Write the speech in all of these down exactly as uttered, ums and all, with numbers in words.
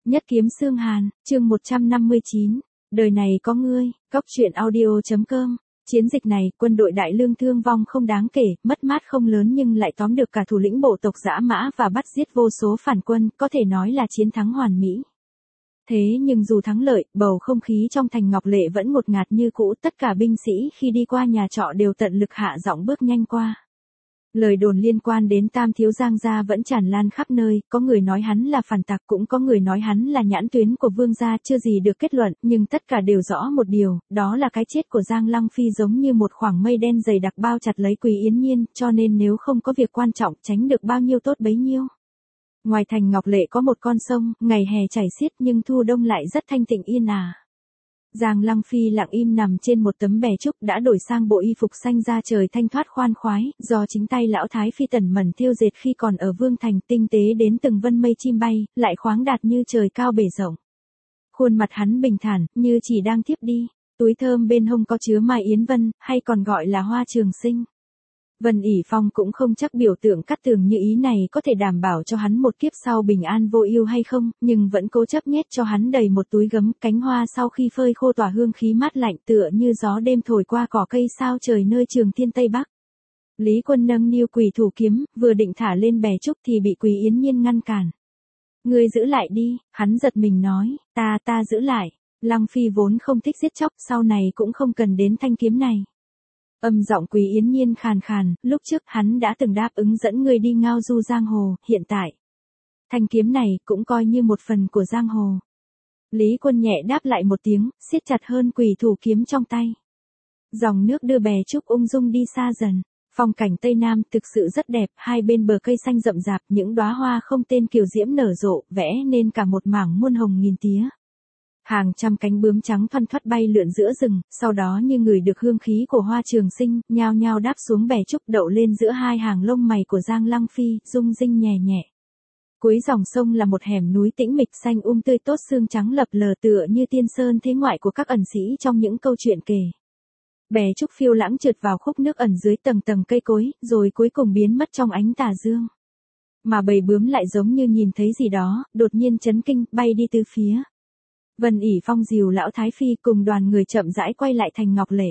Nhất kiếm xương hàn, chương một trăm năm mươi chín. Đời này có ngươi, Cóc truyện audio.com. Chiến dịch này, quân đội Đại Lương thương vong không đáng kể, mất mát không lớn nhưng lại tóm được cả thủ lĩnh bộ tộc Dã Mã và bắt giết vô số phản quân, có thể nói là chiến thắng hoàn mỹ. Thế nhưng dù thắng lợi, bầu không khí trong thành Ngọc Lệ vẫn ngột ngạt như cũ, tất cả binh sĩ khi đi qua nhà trọ đều tận lực hạ giọng bước nhanh qua. Lời đồn liên quan đến Tam Thiếu Giang gia vẫn tràn lan khắp nơi, có người nói hắn là phản tặc, cũng có người nói hắn là nhãn tuyến của Vương gia, chưa gì được kết luận, nhưng tất cả đều rõ một điều, đó là cái chết của Giang Lăng Phi giống như một khoảng mây đen dày đặc bao chặt lấy Quý Yến Nhiên, cho nên nếu không có việc quan trọng, tránh được bao nhiêu tốt bấy nhiêu. Ngoài thành Ngọc Lệ có một con sông, ngày hè chảy xiết nhưng thu đông lại rất thanh tịnh yên ả. Giang Lăng Phi lặng im nằm trên một tấm bè trúc đã đổi sang bộ y phục xanh da trời thanh thoát khoan khoái, do chính tay lão Thái Phi Tần Mẩn thêu dệt khi còn ở Vương Thành, tinh tế đến từng vân mây chim bay, lại khoáng đạt như trời cao bể rộng. Khuôn mặt hắn bình thản, như chỉ đang thiếp đi, túi thơm bên hông có chứa Mai Yến Vân, hay còn gọi là hoa trường sinh. Vân ỉ Phong cũng không chắc biểu tượng cắt tường như ý này có thể đảm bảo cho hắn một kiếp sau bình an vô ưu hay không, nhưng vẫn cố chấp nhét cho hắn đầy một túi gấm, cánh hoa sau khi phơi khô tỏa hương khí mát lạnh tựa như gió đêm thổi qua cỏ cây sao trời nơi Trường Thiên Tây Bắc. Lý Quân nâng niu Quỷ Thủ kiếm, vừa định thả lên bè trúc thì bị Quý Yến Nhiên ngăn cản. Ngươi giữ lại đi, hắn giật mình nói, ta ta giữ lại. Lăng Phi vốn không thích giết chóc, sau này cũng không cần đến thanh kiếm này. Âm giọng Quý Yến Nhiên khàn khàn, lúc trước hắn đã từng đáp ứng dẫn ngươi đi ngao du giang hồ, hiện tại thanh kiếm này cũng coi như một phần của giang hồ. Lý Quân nhẹ đáp lại một tiếng, siết chặt hơn Quỷ Thủ kiếm trong tay. Dòng nước đưa bè trúc ung dung đi xa dần. Phong cảnh Tây Nam thực sự rất đẹp, hai bên bờ cây xanh rậm rạp, những đóa hoa không tên kiều diễm nở rộ, vẽ nên cả một mảng muôn hồng nghìn tía. Hàng trăm cánh bướm trắng thoăn thoắt bay lượn giữa rừng, sau đó như người được hương khí của hoa trường sinh, nhao nhao đáp xuống bè trúc đậu lên giữa hai hàng lông mày của Giang Lăng Phi, rung rinh nhẹ nhẹ. Cuối dòng sông là một hẻm núi tĩnh mịch xanh um tươi tốt xương trắng lập lờ tựa như tiên sơn thế ngoại của các ẩn sĩ trong những câu chuyện kể. Bè trúc phiêu lãng trượt vào khúc nước ẩn dưới tầng tầng cây cối, rồi cuối cùng biến mất trong ánh tà dương. Mà bầy bướm lại giống như nhìn thấy gì đó, đột nhiên chấn kinh, bay đi tứ phía. Vân ỉ Phong dìu lão Thái Phi cùng đoàn người chậm rãi quay lại thành Ngọc Lệ.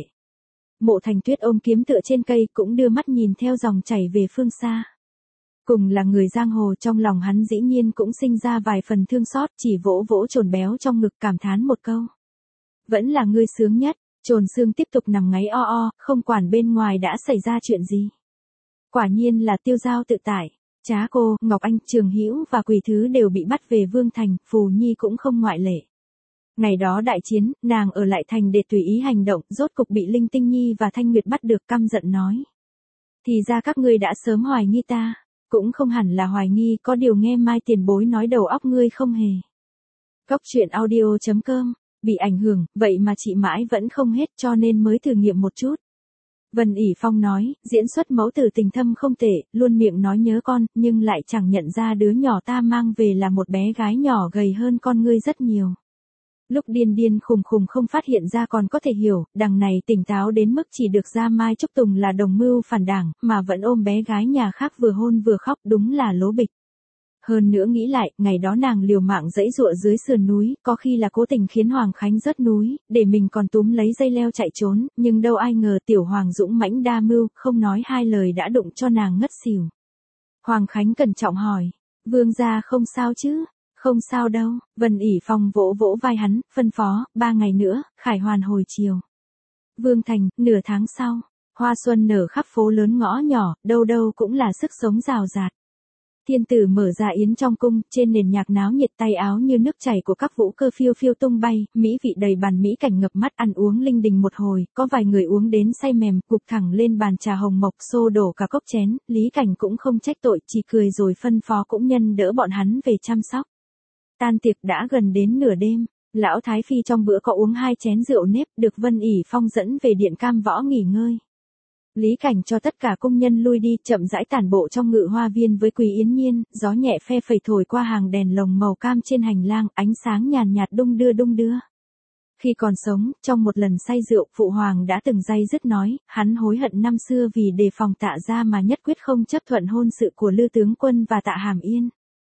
Mộ Thành Tuyết ôm kiếm tựa trên cây cũng đưa mắt nhìn theo dòng chảy về phương xa. Cùng là người giang hồ, trong lòng hắn dĩ nhiên cũng sinh ra vài phần thương xót, chỉ vỗ vỗ chồn béo trong ngực cảm thán một câu. Vẫn là ngươi sướng nhất. Trồn Xương tiếp tục nằm ngáy o o, không quản bên ngoài đã xảy ra chuyện gì. Quả nhiên là Tiêu Giao tự tại. Trá Cô, Ngọc Anh, Trường Hữu và Quỷ Thứ đều bị bắt về Vương Thành, Phù Nhi cũng không ngoại lệ. Ngày đó đại chiến, nàng ở lại thành để tùy ý hành động, rốt cục bị Linh Tinh Nhi và Thanh Nguyệt bắt được, căm giận nói. Thì ra các ngươi đã sớm hoài nghi ta. Cũng không hẳn là hoài nghi, có điều nghe Mai tiền bối nói đầu óc ngươi không hề. Cóc truyện audio.com. Bị ảnh hưởng, vậy mà chị mãi vẫn không hết cho nên mới thử nghiệm một chút. Vân ỉ Phong nói, diễn xuất mẫu tử tình thâm không tệ, luôn miệng nói nhớ con, nhưng lại chẳng nhận ra đứa nhỏ ta mang về là một bé gái nhỏ gầy hơn con ngươi rất nhiều. Lúc điên điên khùng khùng không phát hiện ra còn có thể hiểu, đằng này tỉnh táo đến mức chỉ được ra Mai Trúc Tùng là đồng mưu phản đảng, mà vẫn ôm bé gái nhà khác vừa hôn vừa khóc, đúng là lố bịch. Hơn nữa nghĩ lại, ngày đó nàng liều mạng giãy giụa dưới sườn núi, có khi là cố tình khiến Hoàng Khánh rớt núi, để mình còn túm lấy dây leo chạy trốn, nhưng đâu ai ngờ tiểu Hoàng dũng mãnh đa mưu, không nói hai lời đã đụng cho nàng ngất xỉu. Hoàng Khánh cẩn trọng hỏi, Vương gia không sao chứ? Không sao đâu, Vân ỉ Phong vỗ vỗ vai hắn, phân phó, ba ngày nữa, khải hoàn hồi chiều. Vương Thành, nửa tháng sau, hoa xuân nở khắp phố lớn ngõ nhỏ, đâu đâu cũng là sức sống rào rạt. Thiên tử mở ra yến trong cung, trên nền nhạc náo nhiệt tay áo như nước chảy của các vũ cơ phiêu phiêu tung bay, mỹ vị đầy bàn mỹ cảnh ngập mắt ăn uống linh đình một hồi, có vài người uống đến say mềm, gục thẳng lên bàn trà hồng mộc xô đổ cả cốc chén, Lý Cảnh cũng không trách tội, chỉ cười rồi phân phó cũng nhân đỡ bọn hắn về chăm sóc. Tan tiệc đã gần đến nửa đêm, lão Thái Phi trong bữa có uống hai chén rượu nếp, được Vân ỉ Phong dẫn về điện Cam Võ nghỉ ngơi. Lý Cảnh cho tất cả công nhân lui đi, chậm rãi tản bộ trong ngự hoa viên với Quý Yến Nhiên, gió nhẹ phe phẩy thổi qua hàng đèn lồng màu cam trên hành lang, ánh sáng nhàn nhạt đung đưa đung đưa. Khi còn sống, trong một lần say rượu, Phụ Hoàng đã từng day dứt nói, hắn hối hận năm xưa vì đề phòng Tạ gia mà nhất quyết không chấp thuận hôn sự của Lư tướng quân và Tạ Hàm Yên.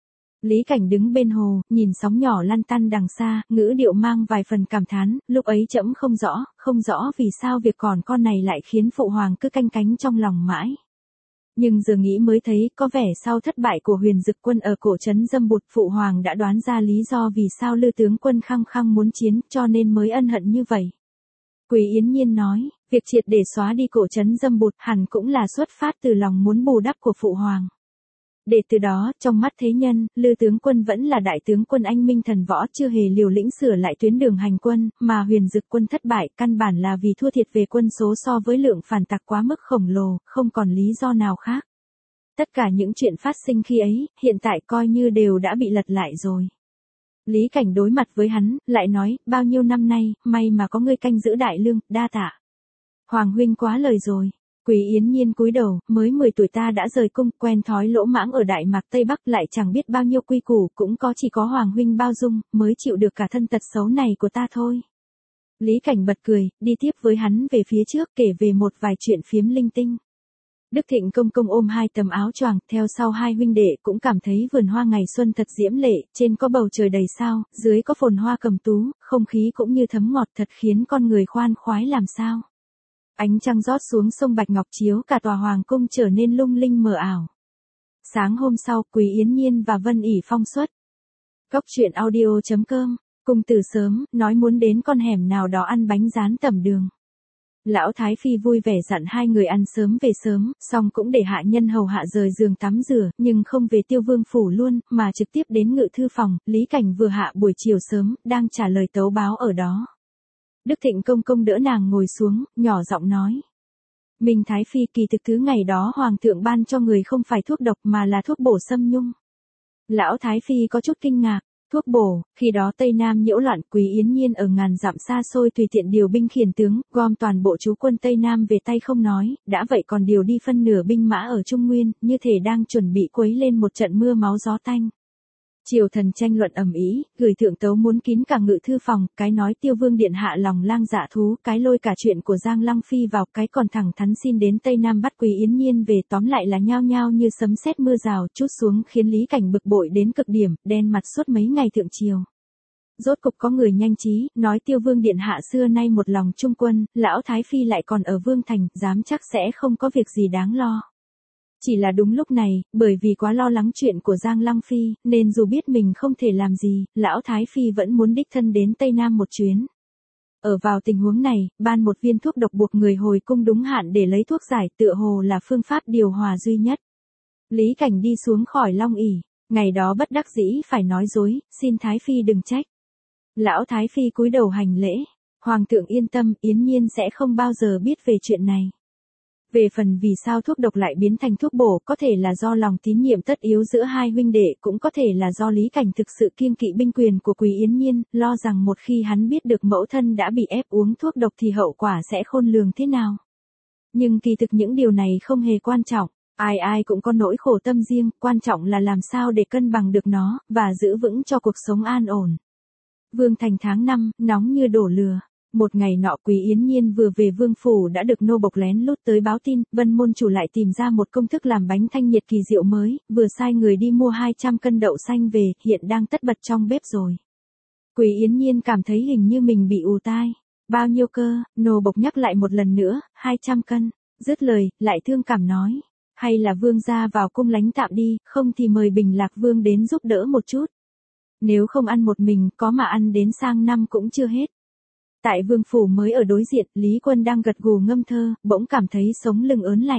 Lý Cảnh đứng bên hồ, nhìn sóng nhỏ lăn tăn đằng xa, ngữ điệu mang vài phần cảm thán, lúc ấy trẫm không rõ, không rõ vì sao việc còn con này lại khiến phụ hoàng cứ canh cánh trong lòng mãi. Nhưng giờ nghĩ mới thấy, có vẻ sau thất bại của Huyền Dực quân ở cổ trấn Dâm Bụt, phụ hoàng đã đoán ra lý do vì sao Lư tướng quân khăng khăng muốn chiến, cho nên mới ân hận như vậy. Quý Yến Nhiên nói, việc triệt để xóa đi cổ trấn Dâm Bụt hẳn cũng là xuất phát từ lòng muốn bù đắp của phụ hoàng. Để từ đó, trong mắt thế nhân, Lư tướng quân vẫn là đại tướng quân anh minh thần võ, chưa hề liều lĩnh sửa lại tuyến đường hành quân, mà Huyền Dực quân thất bại căn bản là vì thua thiệt về quân số so với lượng phản tặc quá mức khổng lồ, không còn lý do nào khác. Tất cả những chuyện phát sinh khi ấy, hiện tại coi như đều đã bị lật lại rồi. Lý Cảnh đối mặt với hắn, lại nói, bao nhiêu năm nay, may mà có ngươi canh giữ đại lương, đa tạ. Hoàng huynh quá lời rồi. Quý Yến Nhiên cúi đầu, mới mười tuổi ta đã rời cung, quen thói lỗ mãng ở Đại Mạc Tây Bắc, lại chẳng biết bao nhiêu quy củ, cũng có chỉ có Hoàng huynh bao dung, mới chịu được cả thân tật xấu này của ta thôi. Lý Cảnh bật cười, đi tiếp với hắn về phía trước, kể về một vài chuyện phiếm linh tinh. Đức Thịnh công công ôm hai tấm áo choàng, theo sau hai huynh đệ cũng cảm thấy vườn hoa ngày xuân thật diễm lệ, trên có bầu trời đầy sao, dưới có phồn hoa cầm tú, không khí cũng như thấm ngọt, thật khiến con người khoan khoái làm sao. Ánh trăng rót xuống sông Bạch Ngọc chiếu cả tòa hoàng cung trở nên lung linh mờ ảo. Sáng hôm sau, Quý Yến Nhiên và Vân ỉ phong xuất. Cốc truyện audio chấm com, cùng từ sớm, nói muốn đến con hẻm nào đó ăn bánh rán tẩm đường. Lão Thái Phi vui vẻ dặn hai người ăn sớm về sớm, xong cũng để hạ nhân hầu hạ rời giường tắm rửa, nhưng không về Tiêu Vương phủ luôn, mà trực tiếp đến ngự thư phòng. Lý Cảnh vừa hạ buổi chiều sớm, đang trả lời tấu báo ở đó. Đức Thịnh công công đỡ nàng ngồi xuống, nhỏ giọng nói. Minh Thái Phi, kỳ thực thứ ngày đó Hoàng thượng ban cho người không phải thuốc độc mà là thuốc bổ xâm nhung. Lão Thái Phi có chút kinh ngạc. Thuốc bổ, khi đó Tây Nam nhiễu loạn, Quý Yến Nhiên ở ngàn dặm xa xôi tùy tiện điều binh khiển tướng, gom toàn bộ trú quân Tây Nam về tay không nói, đã vậy còn điều đi phân nửa binh mã ở Trung Nguyên, như thể đang chuẩn bị quấy lên một trận mưa máu gió tanh. Triều thần tranh luận ầm ĩ, gửi thượng tấu muốn kín cả ngự thư phòng, cái nói Tiêu Vương điện hạ lòng lang dạ thú, cái lôi cả chuyện của Giang Lăng Phi vào, cái còn thẳng thắn xin đến Tây Nam bắt Quý Yến Nhiên về, tóm lại là nhao nhao như sấm sét mưa rào trút xuống, khiến Lý Cảnh bực bội đến cực điểm, đen mặt suốt mấy ngày thượng triều. Rốt cục có người nhanh trí, nói Tiêu Vương điện hạ xưa nay một lòng trung quân, lão Thái Phi lại còn ở Vương thành, dám chắc sẽ không có việc gì đáng lo. Chỉ là đúng lúc này, bởi vì quá lo lắng chuyện của Giang Lăng Phi, nên dù biết mình không thể làm gì, lão Thái Phi vẫn muốn đích thân đến Tây Nam một chuyến. Ở vào tình huống này, ban một viên thuốc độc buộc người hồi cung đúng hạn để lấy thuốc giải, tựa hồ là phương pháp điều hòa duy nhất. Lý Cảnh đi xuống khỏi Long ỷ, ngày đó bất đắc dĩ phải nói dối, xin Thái Phi đừng trách. Lão Thái Phi cúi đầu hành lễ, Hoàng thượng yên tâm, Yến Nhiên sẽ không bao giờ biết về chuyện này. Về phần vì sao thuốc độc lại biến thành thuốc bổ, có thể là do lòng tín nhiệm tất yếu giữa hai huynh đệ, cũng có thể là do Lý Cảnh thực sự kiêng kỵ binh quyền của Quý Yến Nhiên, lo rằng một khi hắn biết được mẫu thân đã bị ép uống thuốc độc thì hậu quả sẽ khôn lường thế nào. Nhưng kỳ thực những điều này không hề quan trọng, ai ai cũng có nỗi khổ tâm riêng, quan trọng là làm sao để cân bằng được nó, và giữ vững cho cuộc sống an ổn. Vương thành tháng năm, nóng như đổ lửa. Một ngày nọ Quý Yến Nhiên vừa về vương phủ đã được nô bộc lén lút tới báo tin, Vân môn chủ lại tìm ra một công thức làm bánh thanh nhiệt kỳ diệu mới, vừa sai người đi mua hai trăm cân đậu xanh về, hiện đang tất bật trong bếp rồi. Quý Yến Nhiên cảm thấy hình như mình bị ù tai. Bao nhiêu cơ, nô bộc nhắc lại một lần nữa, hai trăm cân, dứt lời, lại thương cảm nói. Hay là vương gia vào cung lánh tạm đi, không thì mời Bình Lạc Vương đến giúp đỡ một chút. Nếu không ăn một mình, có mà ăn đến sang năm cũng chưa hết. Tại vương phủ mới ở đối diện, Lý Quân đang gật gù ngâm thơ, bỗng cảm thấy sống lưng ớn lạnh.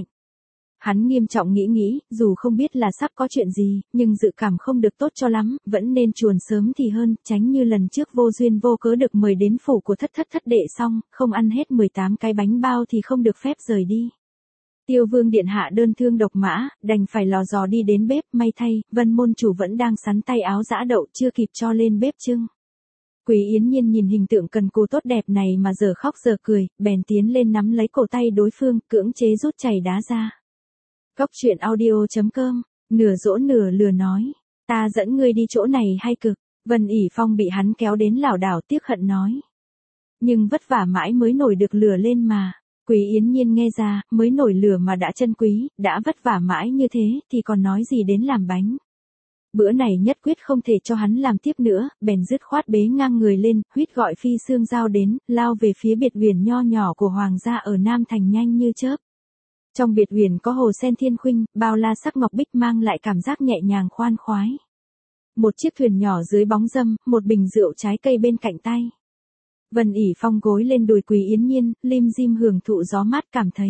Hắn nghiêm trọng nghĩ nghĩ, dù không biết là sắp có chuyện gì, nhưng dự cảm không được tốt cho lắm, vẫn nên chuồn sớm thì hơn, tránh như lần trước vô duyên vô cớ được mời đến phủ của thất thất thất đệ xong, không ăn hết mười tám cái bánh bao thì không được phép rời đi. Tiêu Vương điện hạ đơn thương độc mã, đành phải lò dò đi đến bếp, may thay, Vân môn chủ vẫn đang sắn tay áo giã đậu, chưa kịp cho lên bếp trưng. Quý Yến Nhiên nhìn hình tượng cần cù tốt đẹp này mà giờ khóc giờ cười, bèn tiến lên nắm lấy cổ tay đối phương, cưỡng chế rút chày đá ra. Cốc truyện audio chấm com, nửa dỗ nửa lừa nói, ta dẫn ngươi đi chỗ này hay cực, Vân ỉ phong bị hắn kéo đến lảo đảo tiếc hận nói. Nhưng vất vả mãi mới nổi được lửa lên mà. Quý Yến Nhiên nghe ra, mới nổi lửa mà đã chân quý, đã vất vả mãi như thế, thì còn nói gì đến làm bánh. Bữa này nhất quyết không thể cho hắn làm tiếp nữa, bèn dứt khoát bế ngang người lên, huýt gọi phi xương giao đến, lao về phía biệt uyển nho nhỏ của hoàng gia ở Nam Thành nhanh như chớp. Trong biệt uyển có hồ sen thiên khuynh, bao la sắc ngọc bích mang lại cảm giác nhẹ nhàng khoan khoái. Một chiếc thuyền nhỏ dưới bóng râm, một bình rượu trái cây bên cạnh tay. Vân ỉ phong gối lên đùi Quý Yến Nhiên, lim dim hưởng thụ gió mát cảm thấy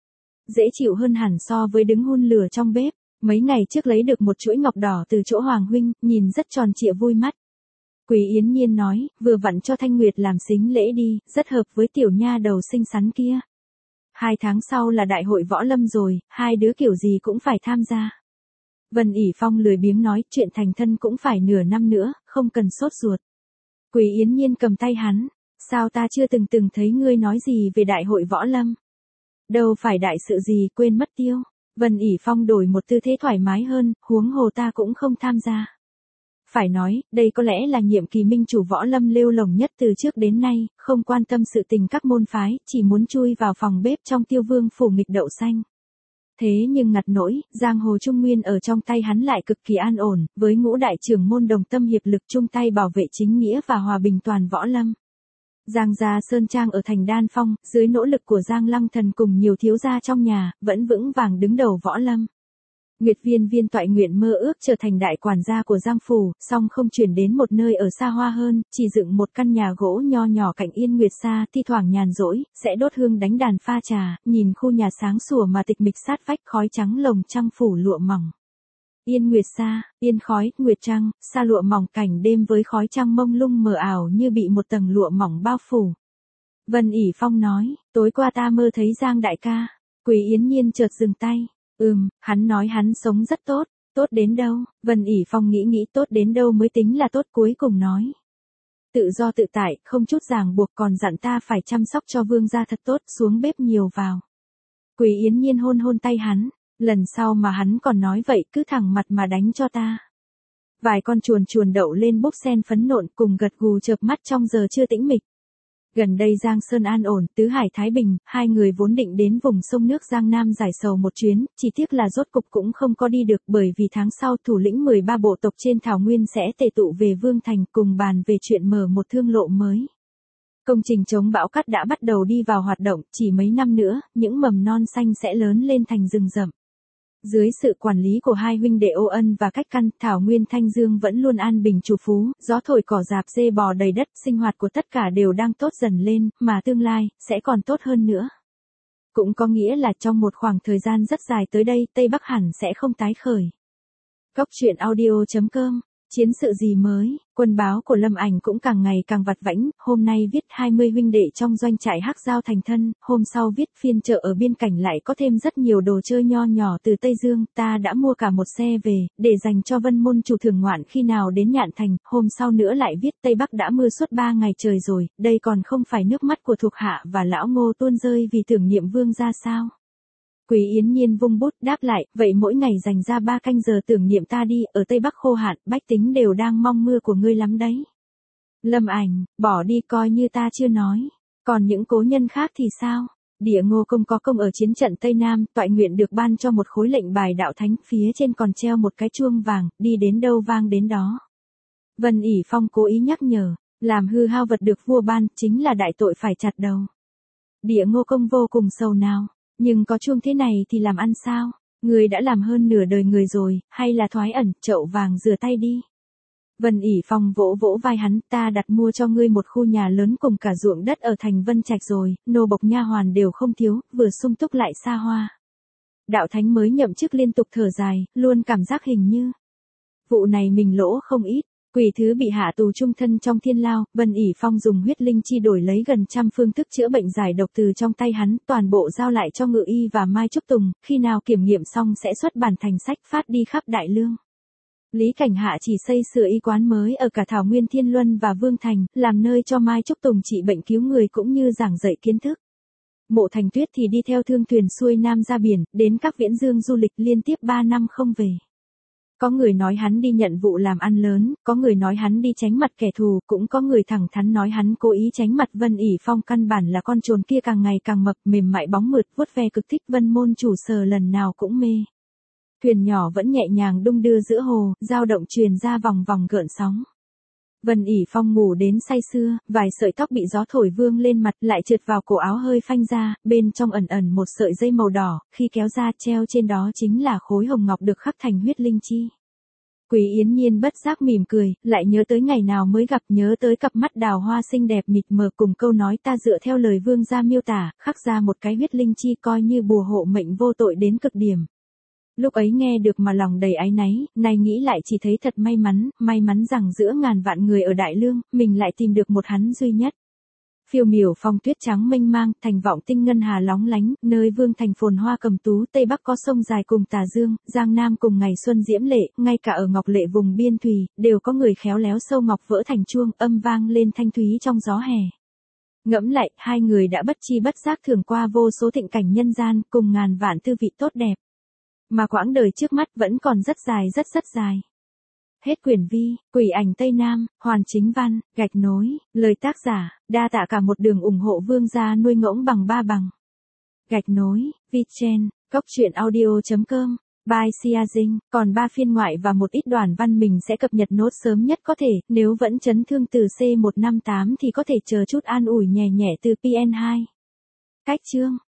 dễ chịu hơn hẳn so với đứng hun lửa trong bếp. Mấy ngày trước lấy được một chuỗi ngọc đỏ từ chỗ Hoàng huynh, nhìn rất tròn trịa vui mắt. Quý Yến Nhiên nói, vừa vặn cho Thanh Nguyệt làm sính lễ đi, rất hợp với tiểu nha đầu xinh xắn kia. Hai tháng sau là đại hội võ lâm rồi, hai đứa kiểu gì cũng phải tham gia. Vân ỉ phong lười biếng nói, chuyện thành thân cũng phải nửa năm nữa, không cần sốt ruột. Quý Yến Nhiên cầm tay hắn, sao ta chưa từng từng thấy ngươi nói gì về đại hội võ lâm? Đâu phải đại sự gì, quên mất tiêu. Vân ỉ phong đổi một tư thế thoải mái hơn, huống hồ ta cũng không tham gia. Phải nói, đây có lẽ là nhiệm kỳ minh chủ võ lâm lêu lồng nhất từ trước đến nay, không quan tâm sự tình các môn phái, chỉ muốn chui vào phòng bếp trong Tiêu Vương phủ nghịch đậu xanh. Thế nhưng ngặt nỗi, giang hồ Trung Nguyên ở trong tay hắn lại cực kỳ an ổn, với ngũ đại trưởng môn đồng tâm hiệp lực chung tay bảo vệ chính nghĩa và hòa bình toàn võ lâm. Giang gia Sơn Trang ở thành Đan Phong, dưới nỗ lực của Giang Lăng Thần cùng nhiều thiếu gia trong nhà, vẫn vững vàng đứng đầu võ lâm. Nguyệt Viên Viên toại nguyện mơ ước trở thành đại quản gia của Giang phủ, song không chuyển đến một nơi ở xa hoa hơn, chỉ dựng một căn nhà gỗ nho nhỏ cạnh Yên Nguyệt Sa, thi thoảng nhàn rỗi, sẽ đốt hương đánh đàn pha trà, nhìn khu nhà sáng sủa mà tịch mịch sát vách khói trắng lồng trăng phủ lụa mỏng. Yên Nguyệt Sa, yên khói, nguyệt trăng, sa lụa mỏng cảnh đêm với khói trăng mông lung mờ ảo như bị một tầng lụa mỏng bao phủ. Vân ỉ phong nói, tối qua ta mơ thấy Giang đại ca. Quý Yến Nhiên chợt dừng tay. Ừm, hắn nói hắn sống rất tốt, tốt đến đâu? Vân ỉ phong nghĩ nghĩ tốt đến đâu mới tính là tốt, cuối cùng nói. Tự do tự tại, không chút ràng buộc, còn dặn ta phải chăm sóc cho vương gia thật tốt, xuống bếp nhiều vào. Quý Yến Nhiên hôn hôn tay hắn, lần sau mà hắn còn nói vậy cứ thẳng mặt mà đánh cho ta. Vài con chuồn chuồn đậu lên bốc sen phấn nộn cùng gật gù chợp mắt trong giờ chưa tĩnh mịch. Gần đây Giang Sơn an ổn, tứ hải thái bình, hai người vốn định đến vùng sông nước Giang Nam giải sầu một chuyến, chỉ tiếc là rốt cục cũng không có đi được, bởi vì tháng sau thủ lĩnh mười ba bộ tộc trên Thảo Nguyên sẽ tề tụ về Vương Thành cùng bàn về chuyện mở một thương lộ mới. Công trình chống bão cát đã bắt đầu đi vào hoạt động, chỉ mấy năm nữa, những mầm non xanh sẽ lớn lên thành rừng rậm. Dưới sự quản lý của hai huynh đệ Ô Ân và Cách Căn, Thảo Nguyên Thanh Dương vẫn luôn an bình chủ phú, gió thổi cỏ rạp dê bò đầy đất, sinh hoạt của tất cả đều đang tốt dần lên, mà tương lai, sẽ còn tốt hơn nữa. Cũng có nghĩa là trong một khoảng thời gian rất dài tới đây, Tây Bắc hẳn sẽ không tái khởi. Góc truyện audio chấm com, chiến sự gì mới, quân báo của Lâm Ảnh cũng càng ngày càng vặt vãnh, hôm nay viết hai mươi huynh đệ trong doanh trại Hắc Giao thành thân, hôm sau viết phiên chợ ở biên cảnh lại có thêm rất nhiều đồ chơi nho nhỏ từ Tây Dương, ta đã mua cả một xe về, để dành cho Vân môn chủ thưởng ngoạn khi nào đến Nhạn Thành, hôm sau nữa lại viết Tây Bắc đã mưa suốt ba ngày trời rồi, đây còn không phải nước mắt của thuộc hạ và lão Ngô tuôn rơi vì tưởng niệm vương gia sao. Quý Yến Nhiên vung bút đáp lại, vậy mỗi ngày dành ra ba canh giờ tưởng niệm ta đi, ở Tây Bắc khô hạn, bách tính đều đang mong mưa của ngươi lắm đấy. Lâm Ảnh, bỏ đi coi như ta chưa nói. Còn những cố nhân khác thì sao? Địa Ngô Công có công ở chiến trận Tây Nam, toại nguyện được ban cho một khối lệnh bài đạo thánh, phía trên còn treo một cái chuông vàng, đi đến đâu vang đến đó. Vân ỉ phong cố ý nhắc nhở, làm hư hao vật được vua ban, chính là đại tội phải chặt đầu. Địa Ngô Công vô cùng sầu nào. Nhưng có chuông thế này thì làm ăn sao? Người đã làm hơn nửa đời người rồi, hay là thoái ẩn, chậu vàng rửa tay đi. Vân ỉ phong vỗ vỗ vai hắn, ta đặt mua cho ngươi một khu nhà lớn cùng cả ruộng đất ở thành Vân Trạch rồi, nô bộc nha hoàn đều không thiếu, vừa sung túc lại xa hoa. Đạo thánh mới nhậm chức liên tục thở dài, luôn cảm giác hình như vụ này mình lỗ không ít. Quỷ thứ bị hạ tù trung thân trong thiên lao, Vân ỉ phong dùng huyết linh chi đổi lấy gần trăm phương thức chữa bệnh giải độc từ trong tay hắn, toàn bộ giao lại cho Ngự Y và Mai Trúc Tùng, khi nào kiểm nghiệm xong sẽ xuất bản thành sách phát đi khắp Đại Lương. Lý Cảnh Hạ chỉ xây sửa y quán mới ở cả Thảo Nguyên Thiên Luân và Vương Thành, làm nơi cho Mai Trúc Tùng trị bệnh cứu người cũng như giảng dạy kiến thức. Mộ Thành Tuyết thì đi theo thương thuyền xuôi nam ra biển, đến các viễn dương du lịch liên tiếp ba năm không về. Có người nói hắn đi nhận vụ làm ăn lớn, có người nói hắn đi tránh mặt kẻ thù, cũng có người thẳng thắn nói hắn cố ý tránh mặt. Vân ỉ phong căn bản là con trồn kia càng ngày càng mập, mềm mại bóng mượt, vuốt ve cực thích, Vân môn chủ sờ lần nào cũng mê. Thuyền nhỏ vẫn nhẹ nhàng đung đưa giữa hồ, dao động truyền ra vòng vòng gợn sóng. Vân ỉ phong ngủ đến say sưa, vài sợi tóc bị gió thổi vương lên mặt lại trượt vào cổ áo hơi phanh ra, bên trong ẩn ẩn một sợi dây màu đỏ, khi kéo ra treo trên đó chính là khối hồng ngọc được khắc thành huyết linh chi. Quý Yến Nhiên bất giác mỉm cười, lại nhớ tới ngày nào mới gặp, nhớ tới cặp mắt đào hoa xinh đẹp mịt mờ cùng câu nói ta dựa theo lời vương gia miêu tả, khắc ra một cái huyết linh chi coi như bùa hộ mệnh vô tội đến cực điểm. Lúc ấy nghe được mà lòng đầy áy náy, nay nghĩ lại chỉ thấy thật may mắn, may mắn rằng giữa ngàn vạn người ở Đại Lương, mình lại tìm được một hắn duy nhất. Phiêu miểu phong tuyết trắng mênh mang, thành vọng tinh ngân hà lóng lánh, nơi vương thành phồn hoa cầm tú, Tây Bắc có sông dài cùng Tà Dương, Giang Nam cùng ngày xuân diễm lệ, ngay cả ở Ngọc Lệ vùng biên thùy, đều có người khéo léo sâu ngọc vỡ thành chuông, âm vang lên thanh thúy trong gió hè. Ngẫm lại, hai người đã bất chi bất giác thưởng qua vô số thịnh cảnh nhân gian, cùng ngàn vạn tư vị tốt đẹp. Mà quãng đời trước mắt vẫn còn rất dài rất rất dài. Hết quyển vi, Quỷ ảnh Tây Nam, Hoàn Chính Văn, gạch nối, lời tác giả, đa tạ cả một đường ủng hộ vương gia nuôi ngỗng bằng ba bằng. Gạch nối, Vichen, Cốc truyện audio chấm com, by Sia Dinh, còn ba phiên ngoại và một ít đoạn văn mình sẽ cập nhật nốt sớm nhất có thể, nếu vẫn chấn thương từ C một năm tám thì có thể chờ chút an ủi nhẹ nhẹ từ pê en hai. Cách chương